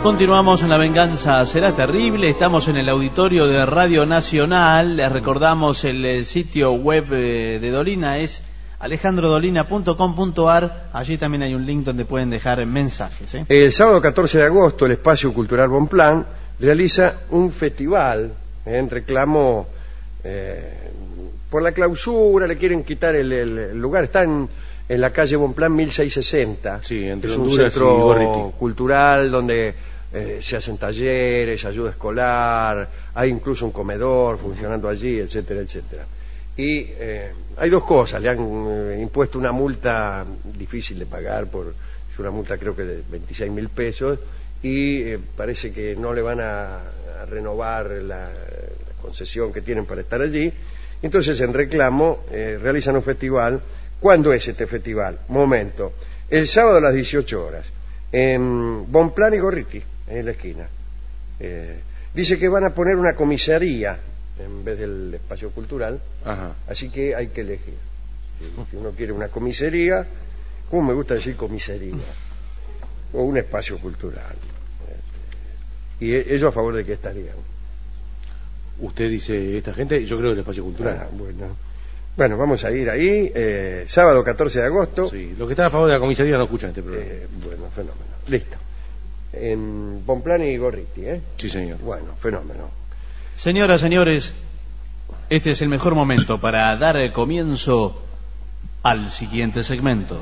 Continuamos en La Venganza Será Terrible. Estamos en el auditorio de Radio Nacional. Les recordamos el sitio web de Dolina es alejandrodolina.com.ar. Allí también hay un link donde pueden dejar mensajes. El sábado 14 de agosto el Espacio Cultural Bonpland realiza un festival en reclamo por la clausura. Le quieren quitar el lugar. Está en la calle Bonpland 1660. Sí, entre es un Honduras centro y Gorriti. cultural donde se hacen talleres, ayuda escolar, hay incluso un comedor funcionando allí, etcétera, etcétera. Y hay dos cosas: le han impuesto una multa difícil de pagar, es una multa creo que de 26.000 pesos, y parece que no le van a renovar la concesión que tienen para estar allí. Entonces, en reclamo, realizan un festival. ¿Cuándo es este festival? Momento. El sábado a las 18 horas, en Bonpland y Gorriti, en la esquina. Dice que van a poner una comisaría en vez del espacio cultural. Ajá. Así que hay que elegir. Si uno quiere una comisaría, ¿cómo me gusta decir comisaría? O un espacio cultural. Y ellos a favor de qué estarían. Usted dice esta gente, yo creo que el espacio cultural. Bueno, vamos a ir ahí, sábado 14 de agosto. Sí, los que están a favor de la comisaría no escuchan este programa. Bueno, fenómeno. Listo. En Bonpland y Gorriti, ¿eh? Sí, señor. Bueno, fenómeno. Señoras, señores, este es el mejor momento para dar comienzo al siguiente segmento.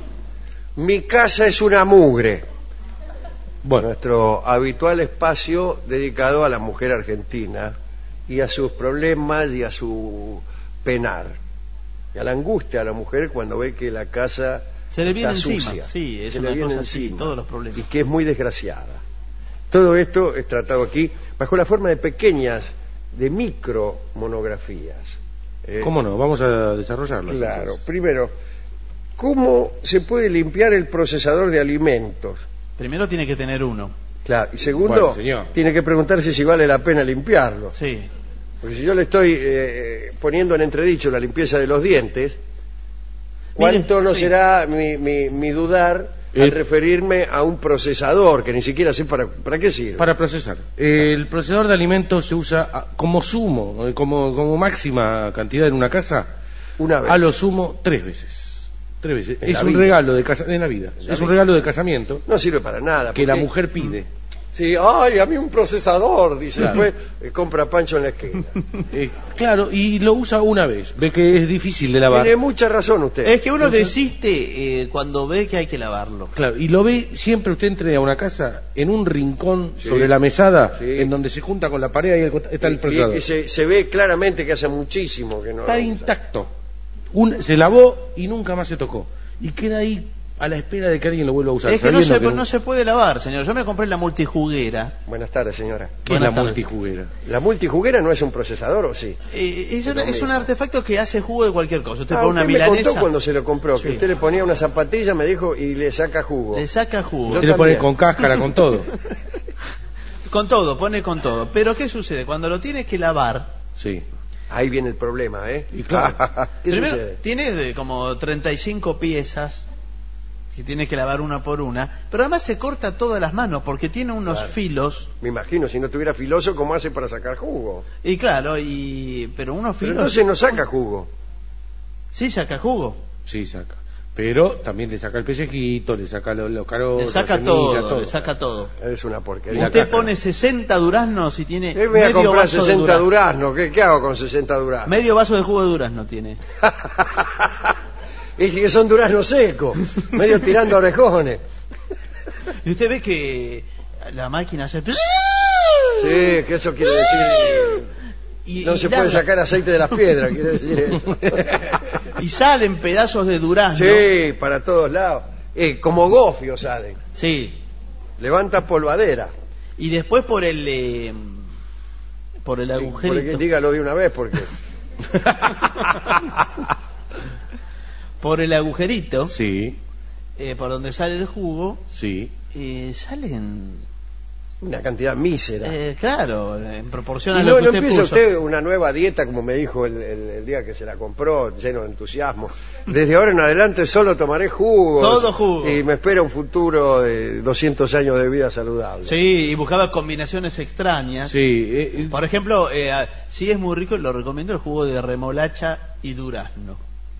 Mi casa es una mugre. Bueno, Nuestro habitual espacio dedicado a la mujer argentina y a sus problemas y a su penar. Y a la angustia a la mujer cuando ve que la casa se le viene está encima. sucia. Sí, es se una le viene cosa así, encima, todos los problemas. y que es muy desgraciada. Todo esto es tratado aquí bajo la forma de pequeñas, de micro monografías. ¿cómo no? Vamos a desarrollarlo. Claro. Entonces. Primero, ¿cómo se puede limpiar el procesador de alimentos? Primero tiene que tener uno. Claro. Y segundo, Bueno, señor, tiene que preguntarse si vale la pena limpiarlo. Sí. Porque si yo le estoy poniendo en entredicho la limpieza de los dientes, ¿cuánto Mire, no sí. será mi dudar al referirme a un procesador que ni siquiera sé para qué sirve? para procesar. El procesador de alimentos se usa como sumo, como máxima cantidad en una casa, Una vez. a lo sumo 3 veces. 3 veces. En Es la un vida. regalo de en la vida. En la Es un vida. regalo de casamiento No sirve para nada. que la porque- mujer pide. Sí, ay, a mí un procesador, dice. Claro. Después compra pancho en la esquina. Claro, y lo usa una vez. Ve que es difícil de lavar. Tiene mucha razón usted. Es que uno desiste cuando ve que hay que lavarlo. Claro, y lo ve siempre. Usted entre a una casa en un rincón Sí. sobre la mesada, Sí. en donde se junta con la pared y está el procesador. Y se ve claramente que hace muchísimo que no Está lo usa. intacto. Se lavó y nunca más se tocó. Y queda ahí a la espera de que alguien lo vuelva a usar. Es que no sabiendo se puede lavar, señor. Yo me compré la multijuguera. Buenas tardes, señora. ¿Qué es la Buenas tardes. multijuguera? ¿La multijuguera no es un procesador o sí? Es un artefacto que hace jugo de cualquier cosa. Usted Ah, pone una usted me milanesa, contó cuando se lo compró, que Sí. usted le ponía una zapatilla, me dijo, y le saca jugo. le saca jugo. Yo Usted le pone también. con cáscara, con todo. Con todo, pone con todo. Pero ¿qué sucede? Cuando lo tienes que lavar, Sí. Ahí viene el problema, ¿eh? Y claro. ¿Qué primero sucede? tiene como 35 piezas que tiene que lavar una por una, pero además se corta todas las manos porque tiene unos Claro. filos. Me imagino, si no tuviera filoso, ¿cómo hace para sacar jugo? Y claro, pero unos Pero filos... entonces no saca jugo. Sí, saca jugo. Sí, saca. Pero también le saca el pellejito, le saca los carotos, Le saca las semillas, todo, le saca todo. Es una porquería. Usted cáscara. pone 60 duraznos y tiene Me voy a medio comprar vaso de 60 durazno. duraznos. ¿Qué hago con 60 duraznos? Medio vaso de jugo de durazno tiene. Y que son duraznos secos, medio tirando orejones. Y usted ve que la máquina hace... Sí, que eso quiere decir... Y, No y se puede larga. sacar aceite de las piedras, quiere decir eso. Y salen pedazos de durazno. Sí, para todos lados. Como gofio salen. Sí. Levanta polvadera. Y después por el agujerito. Dígalo de una vez porque... Por el agujerito, Sí, por donde sale el jugo, sí. salen Una cantidad mísera. Claro, en proporción a Y lo no, que no usted empieza puso. usted una nueva dieta, como me dijo el día que se la compró, lleno de entusiasmo. Desde ahora en adelante solo tomaré jugo. Todo jugo. Y me espera un futuro de 200 años de vida saludable. Sí, y buscaba combinaciones extrañas. Sí, Por ejemplo, si es muy rico, lo recomiendo el jugo de remolacha y durazno.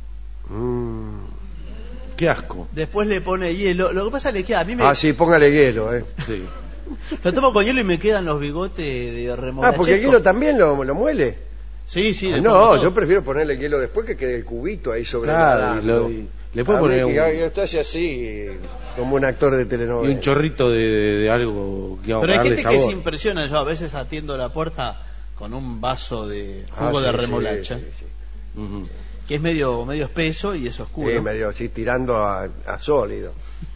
qué asco. Después le pone hielo. Lo que pasa es que a mí me... Sí, póngale hielo, Sí. Lo tomo con hielo y me quedan los bigotes de remolacha. porque el hielo también lo muele. Sí, sí. le No, pongo todo. yo prefiero ponerle hielo después que quede el cubito ahí sobre Claro, le puedo poner Usted hace así, como un actor de telenovela. un chorrito de algo que vamos Pero a hay darle gente que sabor. se impresiona. Yo a veces atiendo la puerta con un vaso de jugo Sí, de sí, remolacha, sí. Ujú. que es medio espeso y es oscuro. Sí, medio así, tirando a sólido.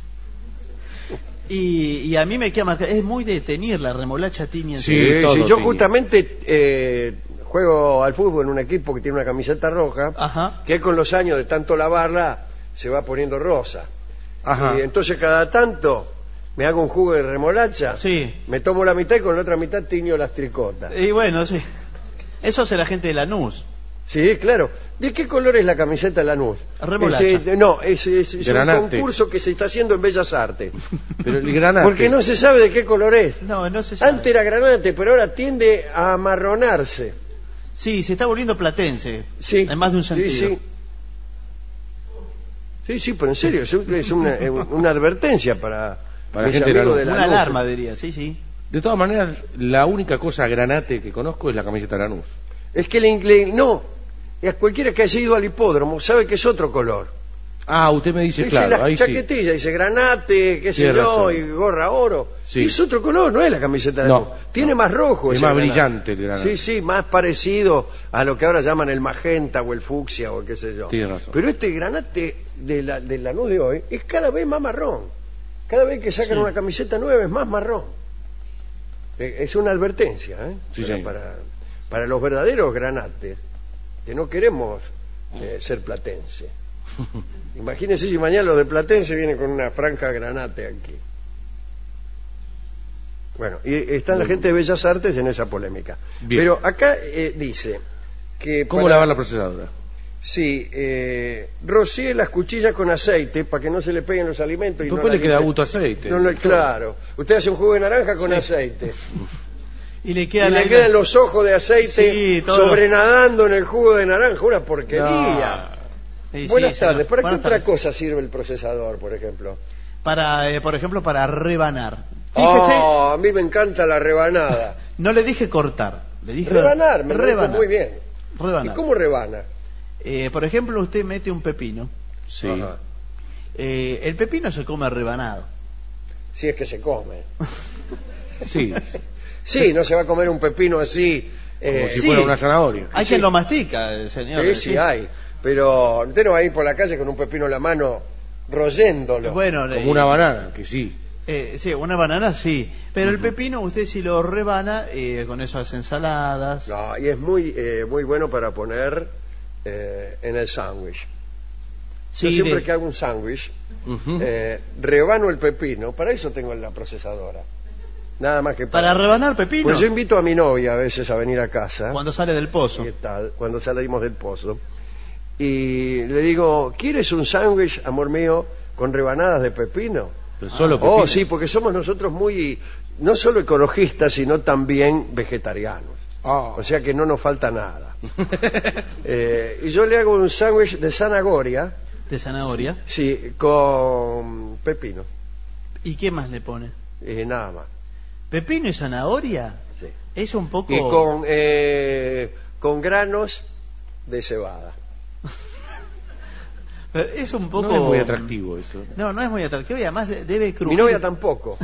Y a mí me queda marcado, es muy de teñir la remolacha tiña. Sí, todo yo tiñe. justamente juego al fútbol en un equipo que tiene una camiseta roja, Ajá. que con los años de tanto lavarla se va poniendo rosa. Ajá. Y entonces cada tanto me hago un jugo de remolacha, Sí. me tomo la mitad y con la otra mitad tiño las tricotas. Y bueno, sí. Eso hace la gente de Lanús. Sí, claro. ¿De qué color es la camiseta de Lanús? Remolacha. Es un Granate. concurso que se está haciendo en Bellas Artes. Pero el granate. Porque no se sabe de qué color es. No se sabe. Antes era granate, pero ahora tiende a amarronarse. Sí, se está volviendo platense. Sí. En más de un sentido. Sí, pero en serio, es una advertencia para Para mis gente de amigos Lanús. de Una Lanús. alarma, diría. Sí, sí. De todas maneras, la única cosa granate que conozco es la camiseta de Lanús. Es que el inglés, no, es cualquiera que haya ido al hipódromo sabe que es otro color. Ah, usted me dice, Dice claro, la ahí sí. chaquetilla, dice granate, qué sé Tiene yo, razón. y gorra oro. Sí. Y es otro color, no es la camiseta de No, Lanús. Tiene más rojo. Es ese más granate. brillante el granate. Sí, más parecido a lo que ahora llaman el magenta o el fucsia o qué sé yo. Tiene razón. Pero este granate de la Lanús de hoy es cada vez más marrón. Cada vez que sacan Sí. una camiseta nueva es más marrón. Es una advertencia, Sí, Pero sí. para los verdaderos granates, que no queremos ser platense. Imagínense si mañana los de Platense vienen con una franja granate aquí. Bueno, y están la gente de Bellas Artes en esa polémica. Bien. Pero acá dice que... ¿Cómo lavar la procesadora? Sí, rocíe las cuchillas con aceite para que no se le peguen los alimentos. Y Después no le la queda limpie. gusto aceite. Claro. Usted hace un jugo de naranja con aceite. Y le Y quedan, le quedan los ojos de aceite Sí, todo. sobrenadando en el jugo de naranja. Una porquería. Sí, Buenas sí, tardes. señor. ¿Para Buenas qué otra tardes. cosa sirve el procesador, por ejemplo? Para, por ejemplo, para rebanar. Fíjese, A mí me encanta la rebanada. no le dije cortar, le dije Rebanar, me lo dijo rebanar. muy bien. Rebanar. ¿Y cómo rebana? Por ejemplo, usted mete un pepino. Sí. Ajá. El pepino se come rebanado. Si es que se come. Sí. Sí, no se va a comer un pepino así. Como si sí. fuera una zanahoria. Hay Sí. quien lo mastica, señor. Sí, hay. Pero usted no va a ir por la calle con un pepino en la mano royéndolo. Bueno, Como una banana, que sí. sí, una banana sí. Pero el pepino, usted si lo rebana, con eso hace ensaladas. No, y es muy bueno para poner en el sándwich. Sí, Yo siempre de- que hago un sándwich, Ujú. rebano el pepino. Para eso tengo la procesadora. Nada más que para rebanar pepino, Pues yo invito a mi novia a veces a venir a casa. cuando sale del pozo. ¿Qué tal? Cuando salimos del pozo. Y le digo, ¿quieres un sándwich, amor mío, con rebanadas de pepino? Pero solo pepino. Oh, sí, porque somos nosotros muy, no solo ecologistas, sino también vegetarianos. Ah. O sea que no nos falta nada. Y yo le hago un sándwich de zanahoria, De zanahoria. sí, con pepino. ¿Y qué más le pone? Nada más. ¿Pepino y zanahoria? Sí. Es un poco... Y con granos de cebada. Pero es un poco... No es muy atractivo eso. No, no es muy atractivo y además debe crujir. Mi novia tampoco.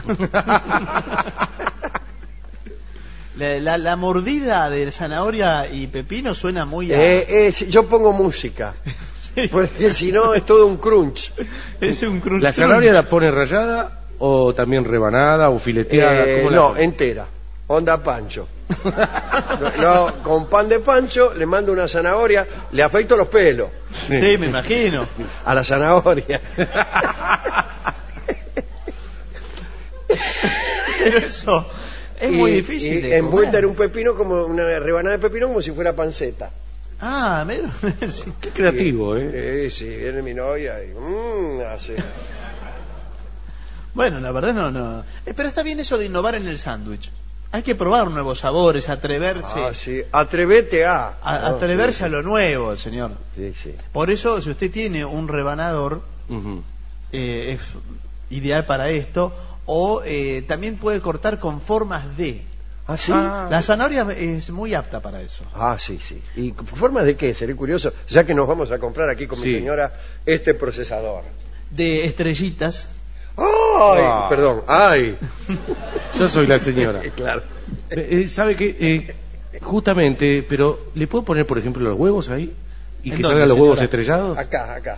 La mordida de zanahoria y pepino suena muy a... Yo pongo música, Sí. porque si no es todo un crunch. Es un crunch. ¿La zanahoria la pone rallada o también rebanada o fileteada? ¿Cómo la No, pone? entera. Onda pancho. Con pan de pancho le mando una zanahoria, le afeito los pelos Sí, me imagino. a la zanahoria. Pero eso... Es muy difícil y de envuelta comer. en un pepino, como una rebanada de pepino, como si fuera panceta. Ah, mira, sí. Qué creativo, ¿eh? Sí, viene mi novia y hace. Bueno, la verdad no. Pero está bien eso de innovar en el sándwich. Hay que probar nuevos sabores, atreverse. Sí, atrévete a. Atreverse Sí, a lo nuevo, señor. sí, sí. Por eso, si usted tiene un rebanador, Ujú. es ideal para esto. O también puede cortar con formas de. ¿Ah, sí? La zanahoria es muy apta para eso. Sí, sí. ¿Y formas de qué? Seré curioso, ya que nos vamos a comprar aquí con mi Sí. señora este procesador. De estrellitas. ¡Ay! Perdón, ¡ay! Yo soy la señora. Claro. ¿Sabe qué? Justamente, pero ¿le puedo poner, por ejemplo, los huevos ahí? ¿Y ¿En que dónde, salgan los huevos señora? estrellados? Acá.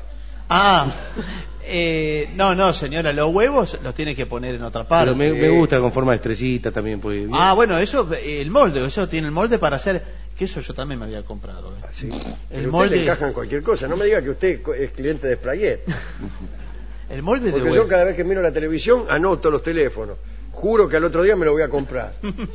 No, señora, los huevos los tiene que poner en otra parte. Pero me gusta con forma de estrellita también. Pues, bien. Bueno, eso, el molde, eso tiene el molde para hacer, que eso yo también me había comprado. Así. El Pero usted molde, le encajan cualquier cosa. No me diga que usted es cliente de Sprayet. el molde de Porque huevo. yo cada vez que miro la televisión anoto los teléfonos. Juro que al otro día me lo voy a comprar.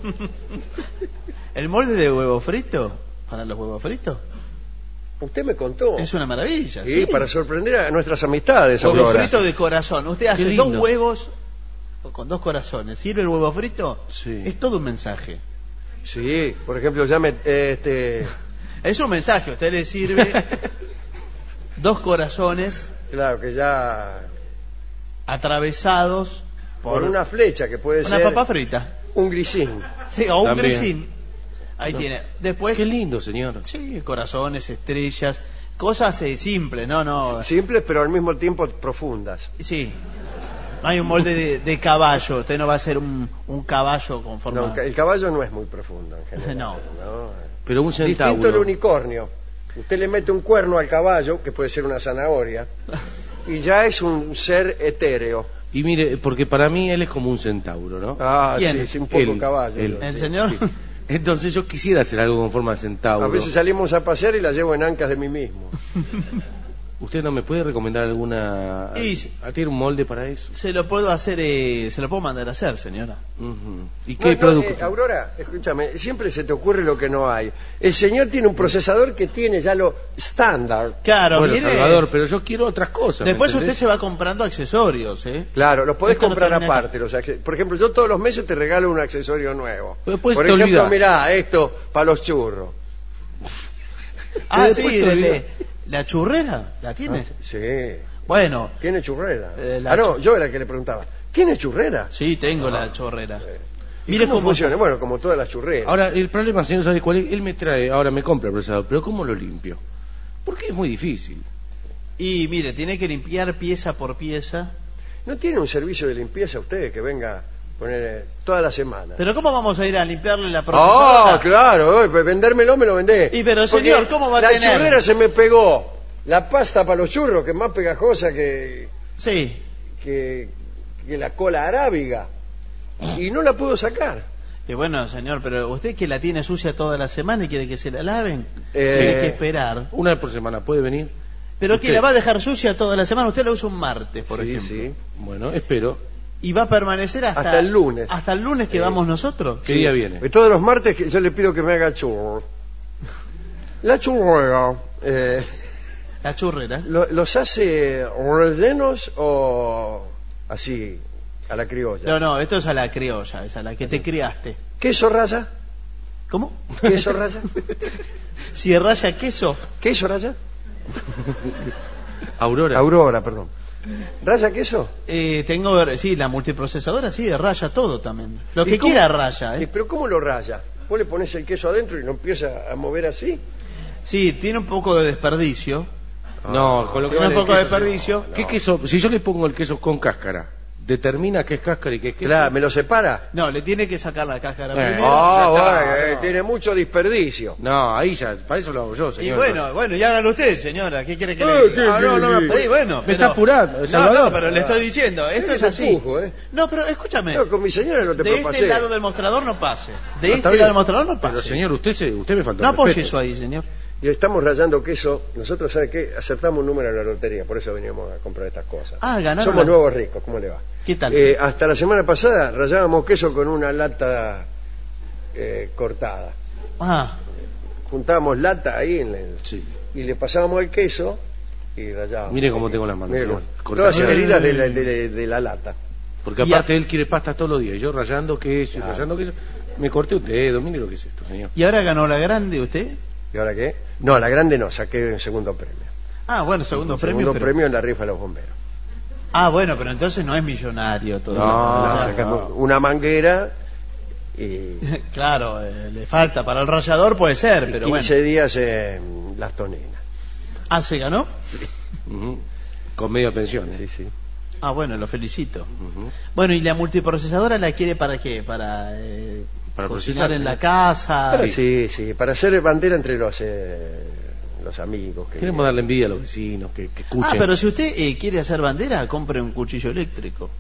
El molde de huevo frito, para los huevos fritos, Usted me contó. es una maravilla. Sí, ¿sí? para sorprender a nuestras amistades, Huevo Aurora. frito de corazón. Usted hace lindo. 2 huevos con 2 corazones. ¿Sirve el huevo frito? Sí. Es todo un mensaje. Sí, por ejemplo, ya me... Es un mensaje. Usted le sirve 2 corazones Claro, que ya... atravesados Por una flecha que puede una ser... papa frita. Un grisín. Sí, o un También. grisín. Ahí tiene. Después, Qué lindo, señor. sí, corazones, estrellas, cosas simples, no. Simples, pero al mismo tiempo profundas. Sí. No hay un molde de caballo. Usted no va a hacer un caballo con forma. No, el caballo no es muy profundo en general. No. Pero un Distinto centauro. el unicornio. Usted le mete un cuerno al caballo, que puede ser una zanahoria, y ya es un ser etéreo. Y mire, porque para mí él es como un centauro, ¿no? ¿Quién? Sí, un poco Él, caballo. él. Sí. El señor. Entonces yo quisiera hacer algo con forma de centauro. A veces salimos a pasear y la llevo en ancas de mí mismo. ¿Usted no me puede recomendar alguna... ¿Tiene un molde para eso? Se lo puedo hacer, se lo puedo mandar a hacer, señora. Ujú. ¿Y No, qué producto? Aurora, escúchame, siempre se te ocurre lo que no hay. El señor tiene un procesador que tiene ya lo estándar. Claro, Bueno, mire. Salvador, pero yo quiero otras cosas. ¿me Después usted entendés? se va comprando accesorios, Claro, los podés Esto no comprar termina aparte. Por ejemplo, yo todos los meses te regalo un accesorio nuevo. Pero después Por te ejemplo, olvidás. mirá, esto para los churros. Sí, Después te olvidás. la churrera, ¿la tiene? Sí, Bueno, tiene churrera. la No, yo era el que le preguntaba. ¿Tiene churrera? sí, tengo la chorrera. ¿Y Mire cómo cómo funciona? Bueno, como todas las churreras. Ahora, el problema, señor, ¿sabe cuál es? Él me trae, ahora me compra el procesador, pero ¿cómo lo limpio? Porque es muy difícil. Y mire, tiene que limpiar pieza por pieza. ¿No tiene un servicio de limpieza usted que venga a poner toda la semana? Pero ¿cómo vamos a ir a limpiarle la procesadora? Claro, pues vendérmelo me lo vendés. Y pero, Porque señor, ¿cómo va a la tener? churrera se me pegó. La pasta para los churros, que es más pegajosa Sí. que la cola arábiga. Y no la puedo sacar. Y bueno, señor, pero usted que la tiene sucia toda la semana y quiere que se la laven, Eh, tiene que esperar. Una vez por semana, ¿puede venir? Pero que usted- la va a dejar sucia toda la semana, usted la usa un martes, por Sí, ejemplo. sí. Bueno, espero. Y va a permanecer Hasta el lunes. Hasta el lunes que Sí. vamos nosotros. ¿Qué día viene? Y todos los martes yo le pido que me haga churros. La churrera, La churrera. ¿los hace rellenos o así, a la criolla? No, esto es a la criolla, es a la que te criaste. ¿Queso raya? ¿Cómo? ¿Queso raya? Si raya queso. ¿Queso raya? Aurora. Aurora, perdón. ¿Raya queso? Tengo, sí, la multiprocesadora, sí, raya todo también. Lo ¿Y que cómo- quiera raya, ¿Pero cómo lo raya? ¿Vos le pones el queso adentro y lo empieza a mover así? Sí, tiene un poco de desperdicio. No, con lo que Tiene vale un el poco de queso, desperdicio. ¿Qué queso? Si yo le pongo el queso con cáscara, ¿determina qué es cáscara y qué es queso? Claro, ¿me lo separa? No, le tiene que sacar la cáscara Eh. primero. Ah, ya está, bueno, no. tiene mucho desperdicio. No, ahí ya, para eso lo hago yo, Y señor. bueno, ya hágalo usted, señora. ¿Qué quiere que le diga? Ah, no, Sí, bueno, me está apurando, No, Salvador. pero le estoy diciendo, esto es Te así. empujo, ¿eh? No, pero escúchame. No, con mi señora no te De propasé. este lado del mostrador no pase. De No, está este bien. lado del mostrador no pase. Pero señor, usted me falta No el apoye respeto. eso ahí, señor. Y estamos rayando queso. Nosotros, ¿sabe qué? Acertamos un número en la lotería, por eso veníamos a comprar estas cosas. Ganaron. Somos nuevos ricos, ¿cómo le va? ¿Qué tal? Hasta la semana pasada rayábamos queso con una lata cortada. Ah, Juntábamos lata ahí Sí. y le pasábamos el queso y rallábamos. Mire cómo tengo las manos. Mire señor. cómo- todas Cortando. heridas de la lata. Porque aparte él quiere pasta todos los días. Y yo rayando queso y rayando queso. Me corté un dedo. Mire lo que es esto, señor. ¿y ahora ganó la grande usted? ¿Y ahora qué? No, la grande no, saqué un segundo premio. Ah, bueno, segundo premio. Segundo pero- premio en la rifa de los bomberos. Ah, bueno, pero entonces no es millonario todavía. No, No, Ah, sacamos una manguera y Claro, le falta para el rallador, puede ser, pero 15 bueno. días en las toninas. Ah, ¿se ganó? Ujú. Con media pensión. Sí, sí. Ah, bueno, lo felicito. Ujú. Bueno, ¿y la multiprocesadora la quiere para qué? Para Para cocinar procesar, en sí. la casa. Para, sí, para hacer bandera entre los amigos. Que Queremos darle envidia a los vecinos que escuchen. Ah, pero si usted quiere hacer bandera, compre un cuchillo eléctrico.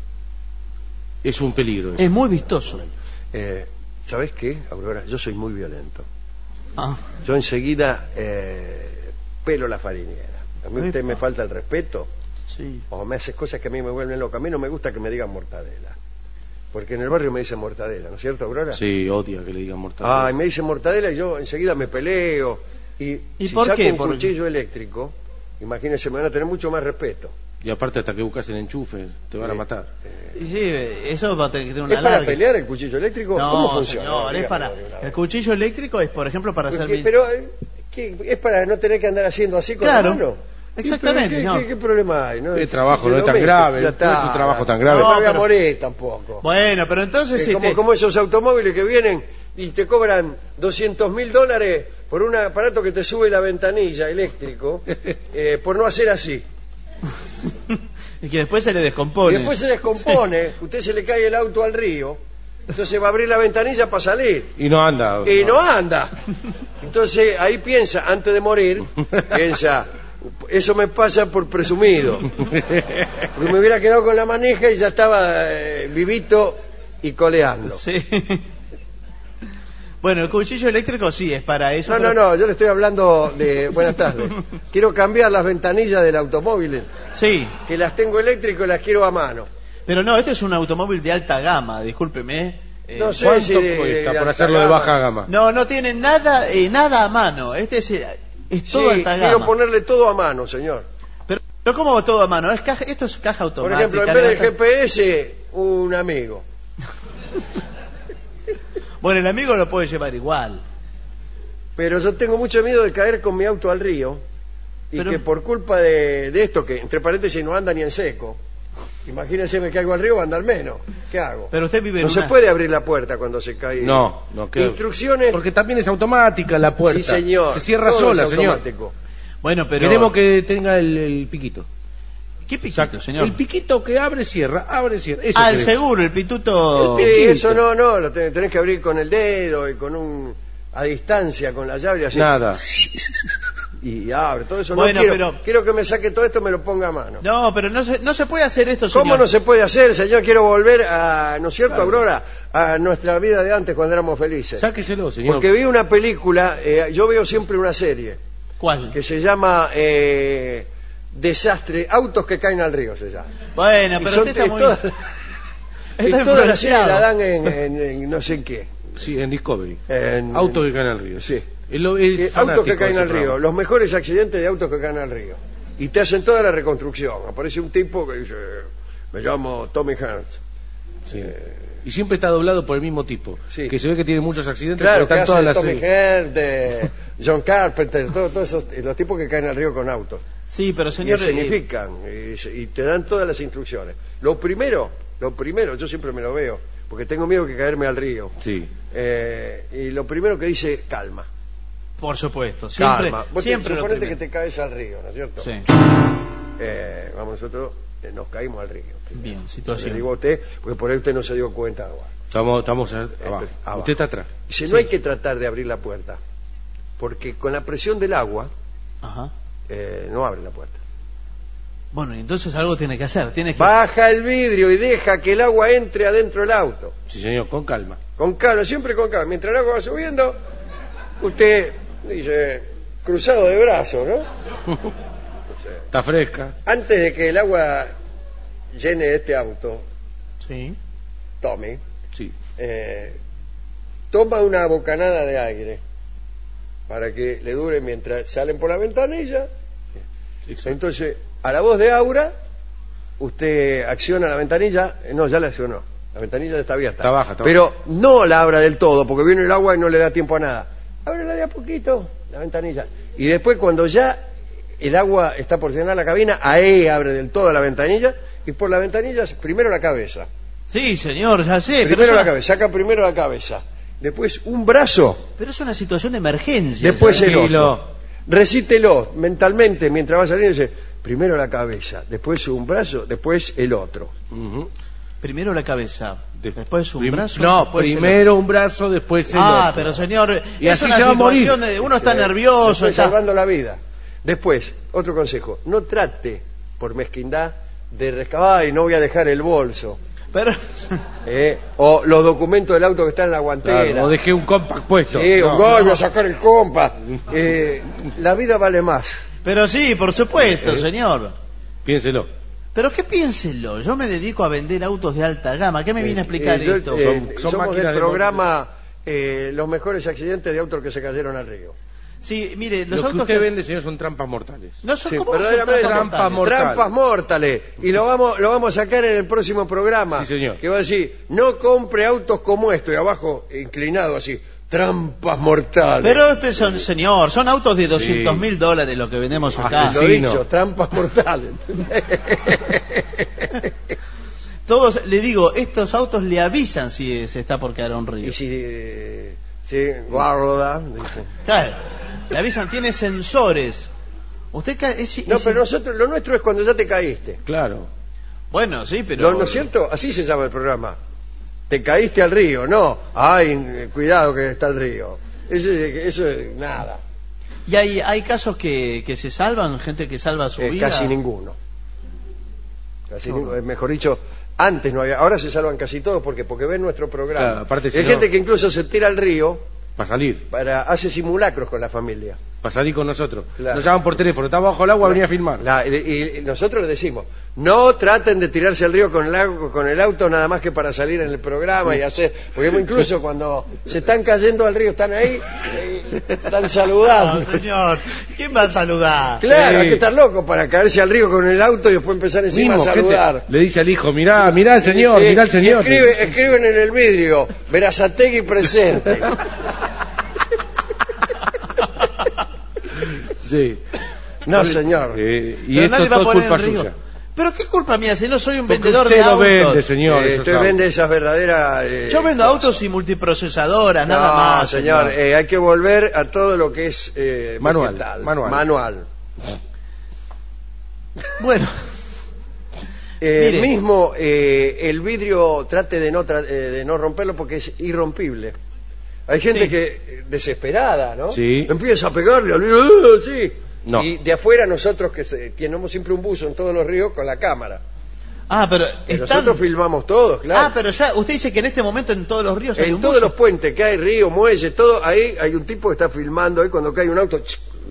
Es un peligro eso. Es muy vistoso. ¿Sabes qué, Aurora? Yo soy muy violento. Ah, Yo enseguida pelo la farinera. A mí usted Epa. me falta el respeto sí. o me hace cosas que a mí me vuelven loco. A mí no me gusta que me digan mortadela. Porque en el barrio me dicen mortadela, ¿no es cierto, Aurora? Sí, odia que le digan mortadela. Ah, y me dicen mortadela y yo enseguida me peleo. Y ¿Y si por saco qué? un Porque- cuchillo eléctrico, imagínense, me van a tener mucho más respeto. Y aparte hasta que buscas el enchufe, te van a matar. Y sí, eso va a tener que tener ¿Es una para larga. pelear el cuchillo eléctrico? No, ¿Cómo funciona? señor, es Dígame, para... de una El vez. cuchillo eléctrico es, por ejemplo, para hacer... Pero, ¿qué? ¿Es para no tener que andar haciendo así con Claro, la mano? exactamente, ¿Qué, señor. qué problema hay? ¿No? El trabajo Se no es lo tan mete, grave, ya no es un está. trabajo tan grave. No, me voy a pero- morir tampoco. Bueno, pero entonces... si te- Como esos automóviles que vienen y te cobran $200.000 por un aparato que te sube la ventanilla eléctrico por no hacer así. Y que después se le Y descompone. después se descompone, usted se le cae el auto al río, entonces va a abrir la ventanilla para salir. Y no anda. Y no anda. Entonces ahí piensa, antes de morir, piensa, eso me pasa por presumido. Porque me hubiera quedado con la manija y ya estaba vivito y coleando. Sí. Bueno, el cuchillo eléctrico sí, es para eso. No, pero- yo le estoy hablando de... Buenas tardes. Quiero cambiar las ventanillas del automóvil, Sí, que las tengo eléctricas y las quiero a mano. pero no, este es un automóvil de alta gama, discúlpeme. No sé ¿Cuánto si cuesta por alta hacerlo de gama. baja gama? No tiene nada, nada a mano. Este es todo Sí, alta quiero gama. ponerle todo a mano, señor. Pero ¿cómo todo a mano? Esto es caja Por automática. ejemplo, en vez del levanta- GPS, un amigo. Bueno, el amigo lo puede llevar igual. Pero yo tengo mucho miedo de caer con mi auto al río y Pero- que por culpa de esto, que entre paréntesis no anda ni en seco, imagínense me caigo al río, va a andar menos. ¿Qué hago? Pero usted vive en No se una- puede abrir la puerta cuando se cae. No, que... Instrucciones. Porque también es automática la puerta. Sí, señor. Se cierra Todo sola, es señor. automático. Bueno, pero... Queremos que tenga el piquito. ¿Qué piquito, señor? El piquito que abre, cierra, abre, cierra. Eso Ah, el queremos. seguro, el pituto... Sí, piquito. eso no, lo tenés que abrir con el dedo y con a distancia con la llave y así. Nada. Y abre, todo eso. Bueno, no quiero, pero- quiero que me saque todo esto y me lo ponga a mano. No, pero no se puede hacer esto, señor. ¿Cómo no se puede hacer, señor? Quiero volver a, ¿no es cierto, Claro. Aurora? A nuestra vida de antes cuando éramos felices. Sáqueselo, señor. Porque vi una película, yo veo siempre una serie, ¿Cuál? que se llama Desastre, autos que caen al río se llama. Bueno, Y pero son- usted está muy... todas, y está todas las series influenciado. la dan en no sé en qué. Sí, en Discovery. En- Auto que caen al río. Sí. Es Autos que fanático caen de ese al río, programa. los mejores accidentes de autos que caen al río. Y te hacen toda la reconstrucción. Aparece un tipo que dice, me llamo Tommy Hanks. Sí. Y siempre está doblado por el mismo tipo. Sí. Que se ve que tiene muchos accidentes, Claro, pero que están hace todas de las Tommy Hanks, de John Carpenter, todos esos, los tipos que caen al río con autos. Sí, pero Y señor... significan, y te dan todas las instrucciones. Lo primero, yo siempre me lo veo, porque tengo miedo que caerme al río. Sí. Y lo primero que dice, calma. Por supuesto, siempre, Calma. Vos siempre lo suponete que primero. te caes al río, ¿no es cierto? Sí, Vamos, nosotros nos caímos al río. bien, Le situación. digo a usted, porque por ahí usted no se dio cuenta. Estamos abajo. abajo. Usted está atrás. Dice, Sí. no hay que tratar de abrir la puerta, porque con la presión del agua Ajá. no abre la puerta. Bueno, y entonces algo tiene que hacer, tiene que... Baja el vidrio y deja que el agua entre adentro del auto. Sí, señor, con calma. Con calma, siempre con calma. Mientras el agua va subiendo, usted dice, cruzado de brazos, ¿no? Está fresca. Antes de que el agua llene este auto, Sí. Tommy, Sí. toma una bocanada de aire para que le dure mientras salen por la ventanilla. Exacto. Entonces, a la voz de Aura, usted acciona la ventanilla. No, ya la accionó. La ventanilla está abierta. Está baja, está pero no la abra del todo, porque viene el agua y no le da tiempo a nada. Ábrela de a poquito, la ventanilla. Y después, cuando ya el agua está por llenar la cabina, ahí abre del todo la ventanilla, y por la ventanilla primero la cabeza. Sí, señor, ya sé. Primero la cabeza, saca primero la cabeza. Después un brazo, Pero es una situación de emergencia. después el Tranquilo. otro. Recítelo mentalmente mientras va saliendo. Dice, primero la cabeza, después un brazo, después el otro. Ujú. Primero la cabeza, después un brazo. No, después el primero un brazo, después el otro. pero señor, Y es así una se va a morir. situación de- uno está nervioso. Estoy está- salvando la vida. Después, otro consejo, no trate por mezquindad de recabar y no voy a dejar el bolso. Pero, O los documentos del auto que están en la guantera. Claro, o dejé un compact puesto. Sí, No, voy a sacar el compa. La vida vale más. pero sí, por supuesto, señor. Piénselo. Pero qué piénselo, yo me dedico a vender autos de alta gama. ¿Qué me viene a explicar esto? son Somos máquinas del de programa Los mejores accidentes de autos que se cayeron al río. Sí, mire, los Lo que autos usted que vende, señor, son trampas mortales. no son Sí, como son verdaderamente, trampas mortales. trampas mortales. Y lo vamos a sacar en el próximo programa. Sí, señor. Que va a decir, no compre autos como esto. Y abajo, inclinado así, trampas mortales. Pero, señor, son autos de $200.000 lo que vendemos acá. Lo sí, dicho, no. trampas mortales. Todos, le digo, estos autos le avisan si se está por quedar un río. Y si, sí, guarda, dice. Claro, le avisan, tiene sensores. Usted No, pero nosotros, lo nuestro es cuando ya te caíste. Claro. Bueno, sí, pero... ¿No es cierto? Así se llama el programa. Te caíste al río, no. Ay, cuidado que está el río. Eso es nada. ¿Y hay casos que se salvan? ¿Gente que salva su vida? Casi ninguno. Mejor dicho, antes no había. Ahora se salvan casi todos porque ven nuestro programa. Claro, aparte, Hay si no- gente que incluso se tira al río Para salir. hace simulacros con la familia. Para salir con nosotros. Claro. Nos llaman por teléfono. Está bajo el agua, venía a filmar. Y nosotros le decimos, no traten de tirarse al río con el auto nada más que para salir en el programa y hacer, porque incluso cuando se están cayendo al río están ahí, están saludando. No, señor, ¿quién va a saludar? Claro, Sí. hay que estar loco para caerse al río con el auto y después empezar encima Mismo, a saludar. gente le dice al hijo, mirá al señor, Sí, mirá al señor. y escriben en el vidrio, Verazategui presente. Sí. No, señor. Y Pero esto nadie va a todo es poner culpa el río. suya. ¿Pero qué culpa mía si no soy un Porque vendedor usted de lo autos? vende, señor. esos Usted autos. vende esas verdaderas... Yo vendo autos y multiprocesadoras, No, nada más. señor, hay que volver a todo lo que es Manual, vegetal. manual. Bueno, Mire. Mismo el vidrio trate de no romperlo porque es irrompible. Hay gente Sí. que desesperada, ¿no? Sí. Empieza a pegarle al vidrio, sí. No. Y de afuera nosotros que tenemos siempre un buzo en todos los ríos con la cámara. pero Y están... nosotros filmamos todos, claro. pero ya, usted dice que en este momento en todos los ríos hay En un todos buzo. los puentes que hay río, muelle, todo, ahí hay un tipo que está filmando ahí cuando cae un auto.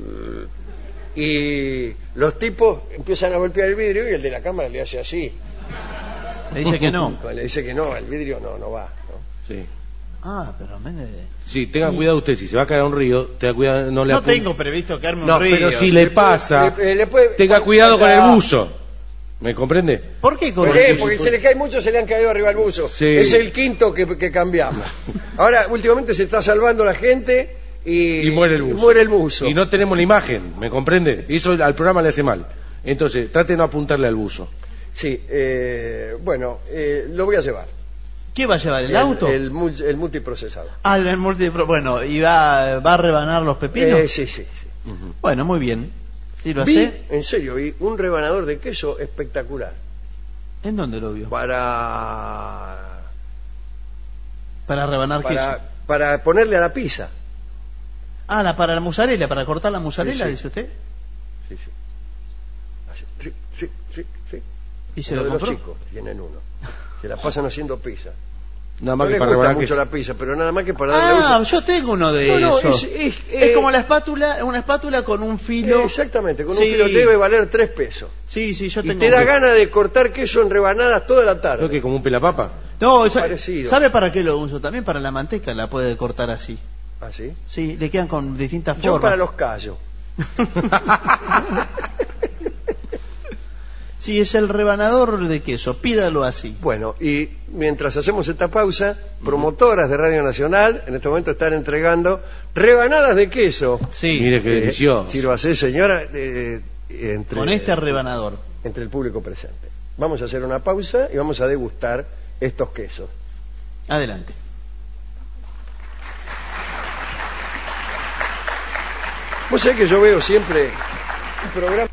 Y los tipos empiezan a golpear el vidrio y el de la cámara le hace así. Le dice que no. Le dice que no, el vidrio no va. ¿no? Sí. Pero Sí, tenga cuidado usted, si se va a caer a un río, tenga cuidado, no le no apunte. tengo previsto caerme No, un río. pero si le pasa, tenga cuidado con el buzo. ¿Me comprende? ¿Por qué con ¿Por el qué? buzo? Porque se le cae mucho, se le han caído arriba al buzo. Sí. Es el quinto que cambiamos. Ahora, últimamente se está salvando la gente y Y muere el buzo. muere el buzo. Y no tenemos la imagen, ¿me comprende? Y eso al programa le hace mal. Entonces, trate de no apuntarle al buzo. Sí, bueno, lo voy a llevar. ¿Qué va a llevar? ¿El auto? El multiprocesado. El bueno, ¿y va a rebanar los pepinos? Sí. Bueno, muy bien. ¿Sí lo Vi, hace? en serio, vi un rebanador de queso espectacular. ¿En dónde lo vio? Para Para rebanar queso. para ponerle a la pizza. Para la mozzarella, para cortar la mozzarella, Sí. dice usted. Sí. Así, sí. ¿Y se Uno lo de los compró? chicos tienen uno. Se la pasan haciendo pizza. Nada No más que les para gusta rebanar mucho queso. la pizza, pero nada más que para darle uso. Yo tengo uno de No, esos. es como la espátula, una espátula con un filo. Exactamente, con Sí. un filo debe valer 3 pesos. Sí, yo Y tengo te da uno. ganas de cortar queso en rebanadas toda la tarde. ¿No que como un pelapapa? No, parecido. ¿sabe para qué lo uso? También para la manteca la puede cortar así. ¿Ah, sí? Sí, le quedan con distintas Yo formas. para los callos. Sí, es el rebanador de queso, pídalo así. Bueno, y mientras hacemos esta pausa, promotoras de Radio Nacional en este momento están entregando rebanadas de queso. Sí, Mire qué delicioso. Sírvase, señora, con este rebanador. entre el público presente. Vamos a hacer una pausa y vamos a degustar estos quesos. Adelante. Vos sabés que yo veo siempre un programa